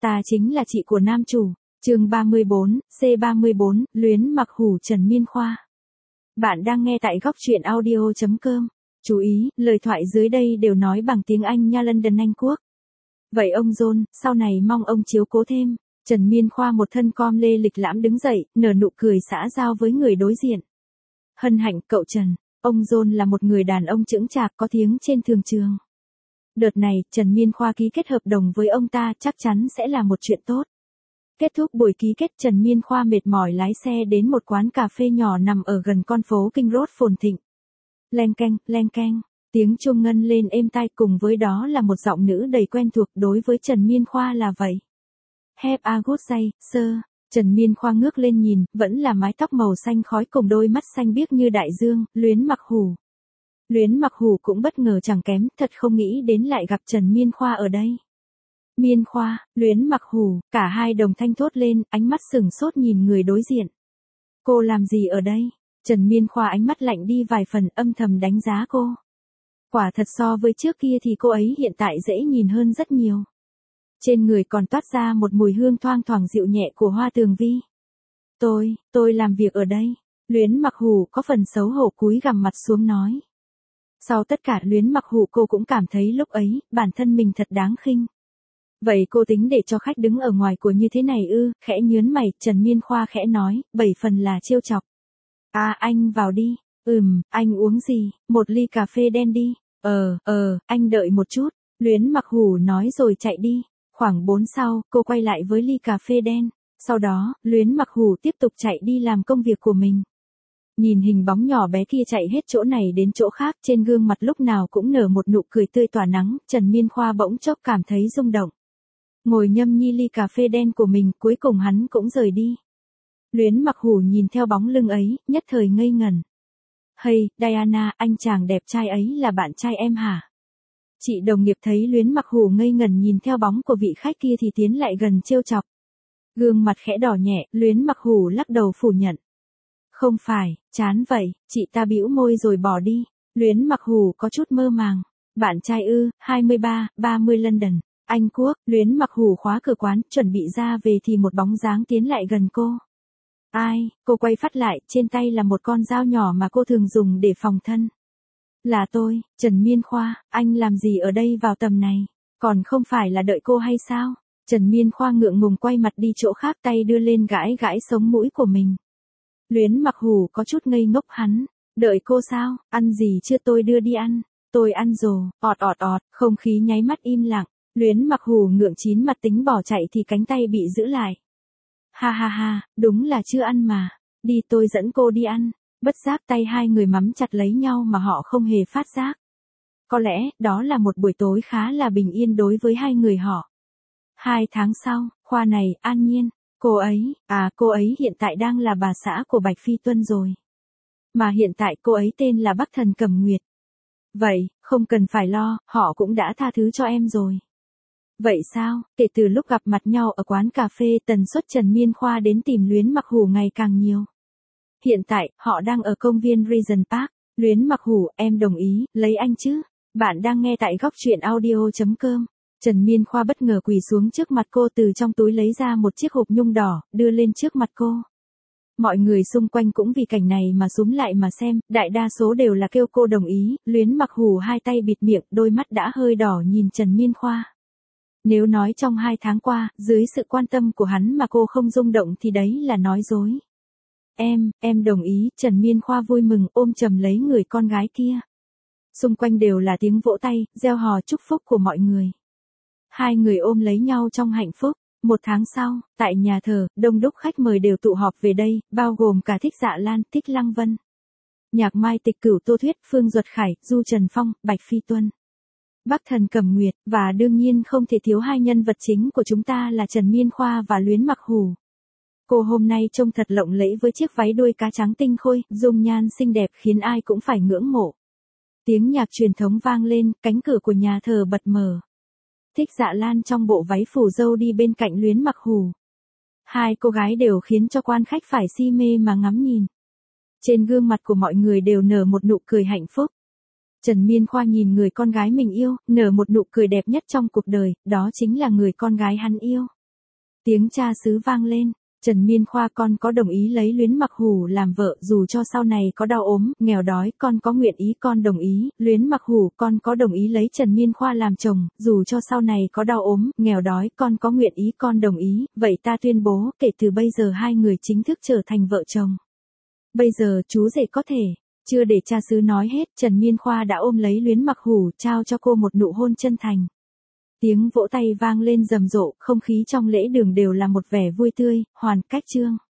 Ta chính là chị của nam chủ. Chương 34, C34, luyến mặc hủ Trần Miên Khoa. Bạn đang nghe tại góc truyện audio.com. Chú ý, lời thoại dưới đây đều nói bằng tiếng Anh nha, London, Anh Quốc. Vậy ông John, sau này mong ông chiếu cố thêm. Trần Miên Khoa một thân com lê lịch lãm đứng dậy, nở nụ cười xã giao với người đối diện. Hân hạnh, cậu Trần. Ông John là một người đàn ông chững chạc có tiếng trên thường trường. Đợt này, Trần Miên Khoa ký kết hợp đồng với ông ta chắc chắn sẽ là một chuyện tốt. Kết thúc buổi ký kết, Trần Miên Khoa mệt mỏi lái xe đến một quán cà phê nhỏ nằm ở gần con phố King Road phồn thịnh. Leng keng, tiếng chuông ngân lên êm tai, cùng với đó là một giọng nữ đầy quen thuộc, đối với Trần Miên Khoa là vậy. Have a good day, sir. Trần Miên Khoa ngước lên nhìn, vẫn là mái tóc màu xanh khói cùng đôi mắt xanh biếc như đại dương, luyến mặc hủ. Luyến mặc hủ cũng bất ngờ chẳng kém, thật không nghĩ đến lại gặp Trần Miên Khoa ở đây. Miên Khoa, luyến mặc hủ, cả hai đồng thanh thốt lên, ánh mắt sừng sốt nhìn người đối diện. Cô làm gì ở đây? Trần Miên Khoa ánh mắt lạnh đi vài phần, âm thầm đánh giá cô. Quả thật so với trước kia thì cô ấy hiện tại dễ nhìn hơn rất nhiều. Trên người còn toát ra một mùi hương thoang thoảng dịu nhẹ của hoa tường vi. Tôi làm việc ở đây. Luyến mặc hủ có phần xấu hổ cúi gằm mặt xuống nói. Sau tất cả luyến mặc hủ cô cũng cảm thấy lúc ấy, bản thân mình thật đáng khinh. Vậy cô tính để cho khách đứng ở ngoài của như thế này ư? Khẽ nhớn mày, Trần Miên Khoa khẽ nói, 7 phần là trêu chọc. À, anh vào đi. Anh uống gì? Một ly cà phê đen đi. Anh đợi một chút. Luyến mặc hủ nói rồi chạy đi. Khoảng 4 sau, cô quay lại với ly cà phê đen. Sau đó, luyến mặc hủ tiếp tục chạy đi làm công việc của mình. Nhìn hình bóng nhỏ bé kia chạy hết chỗ này đến chỗ khác, trên gương mặt lúc nào cũng nở một nụ cười tươi tỏa nắng, Trần Miên Khoa bỗng chốc cảm thấy rung động. Ngồi nhâm nhi ly cà phê đen của mình, cuối cùng hắn cũng rời đi. Luyến mặc hủ nhìn theo bóng lưng ấy, nhất thời ngây ngẩn. Hey, Diana, anh chàng đẹp trai ấy là bạn trai em hả? Chị đồng nghiệp thấy luyến mặc hủ ngây ngẩn nhìn theo bóng của vị khách kia thì tiến lại gần trêu chọc. Gương mặt khẽ đỏ nhẹ, luyến mặc hủ lắc đầu phủ nhận. Không phải, chán vậy, chị ta bĩu môi rồi bỏ đi. Luyến mặc hủ có chút mơ màng. Bạn trai ư, 23, 30 London, Anh Quốc. Luyến mặc hủ khóa cửa quán, chuẩn bị ra về thì một bóng dáng tiến lại gần cô. Ai? Cô quay phát lại, trên tay là một con dao nhỏ mà cô thường dùng để phòng thân. Là tôi, Trần Miên Khoa, anh làm gì ở đây vào tầm này? Còn không phải là đợi cô hay sao? Trần Miên Khoa ngượng ngùng quay mặt đi chỗ khác, tay đưa lên gãi gãi sống mũi của mình. Luyến mặc hủ có chút ngây ngốc hắn. Đợi cô sao? Ăn gì chưa, tôi đưa đi ăn. Tôi ăn rồi, ọt, không khí nháy mắt im lặng. Luyến mặc hủ ngượng chín mặt tính bỏ chạy thì cánh tay bị giữ lại. Ha, đúng là chưa ăn mà. Đi, tôi dẫn cô đi ăn. Bất giác tay hai người mắm chặt lấy nhau mà họ không hề phát giác. Có lẽ, đó là một buổi tối khá là bình yên đối với hai người họ. 2 tháng sau, khoa này, An Nhiên. Cô ấy hiện tại đang là bà xã của Bạch Phi Tuân rồi. Mà hiện tại cô ấy tên là Bắc Thần Cẩm Nguyệt. Vậy, không cần phải lo, họ cũng đã tha thứ cho em rồi. Vậy sao? Kể từ lúc gặp mặt nhau ở quán cà phê, tần suất Trần Miên Khoa đến tìm luyến mặc hủ ngày càng nhiều. Hiện tại, họ đang ở công viên Regent Park. Luyến mặc hủ, em đồng ý, lấy anh chứ? Bạn đang nghe tại góc truyện audio.com. Trần Miên Khoa bất ngờ quỳ xuống trước mặt cô, từ trong túi lấy ra một chiếc hộp nhung đỏ, đưa lên trước mặt cô. Mọi người xung quanh cũng vì cảnh này mà xúm lại mà xem, đại đa số đều là kêu cô đồng ý. Luyến mặc hủ hai tay bịt miệng, đôi mắt đã hơi đỏ nhìn Trần Miên Khoa. Nếu nói trong 2 tháng qua, dưới sự quan tâm của hắn mà cô không rung động thì đấy là nói dối. Em đồng ý, Trần Miên Khoa vui mừng ôm chầm lấy người con gái kia. Xung quanh đều là tiếng vỗ tay, reo hò chúc phúc của mọi người. Hai người ôm lấy nhau trong hạnh phúc. 1 tháng sau, tại nhà thờ, đông đúc khách mời đều tụ họp về đây, bao gồm cả Thích Dạ Lan, Thích Lăng Vân, Nhạc Mai, Tịch Cửu, Tô Thuyết, Phương Duật Khải, Du Trần Phong, Bạch Phi Tuân, Bắc Thần Cẩm Nguyệt, và đương nhiên không thể thiếu hai nhân vật chính của chúng ta là Trần Miên Khoa và luyến mặc hủ. Cô hôm nay trông thật lộng lẫy với chiếc váy đuôi cá trắng tinh khôi, dung nhan xinh đẹp khiến ai cũng phải ngưỡng mộ. Tiếng nhạc truyền thống vang lên, cánh cửa của nhà thờ bật mở. Thích Dạ Lan trong bộ váy phủ dâu đi bên cạnh luyến mặc hủ. Hai cô gái đều khiến cho quan khách phải si mê mà ngắm nhìn. Trên gương mặt của mọi người đều nở một nụ cười hạnh phúc. Trần Miên Khoa nhìn người con gái mình yêu, nở một nụ cười đẹp nhất trong cuộc đời, đó chính là người con gái hắn yêu. Tiếng cha xứ vang lên. Trần Miên Khoa con có đồng ý lấy Luyến Mặc Hủ làm vợ dù cho sau này có đau ốm, nghèo đói, con có nguyện ý con đồng ý, Luyến Mặc Hủ con có đồng ý lấy Trần Miên Khoa làm chồng, dù cho sau này có đau ốm, nghèo đói, con có nguyện ý con đồng ý, vậy ta tuyên bố, kể từ bây giờ hai người chính thức trở thành vợ chồng. Bây giờ chú rể có thể, chưa để cha xứ nói hết, Trần Miên Khoa đã ôm lấy Luyến Mặc Hủ, trao cho cô một nụ hôn chân thành. Tiếng vỗ tay vang lên rầm rộ, không khí trong lễ đường đều là một vẻ vui tươi, hoàn cách trương.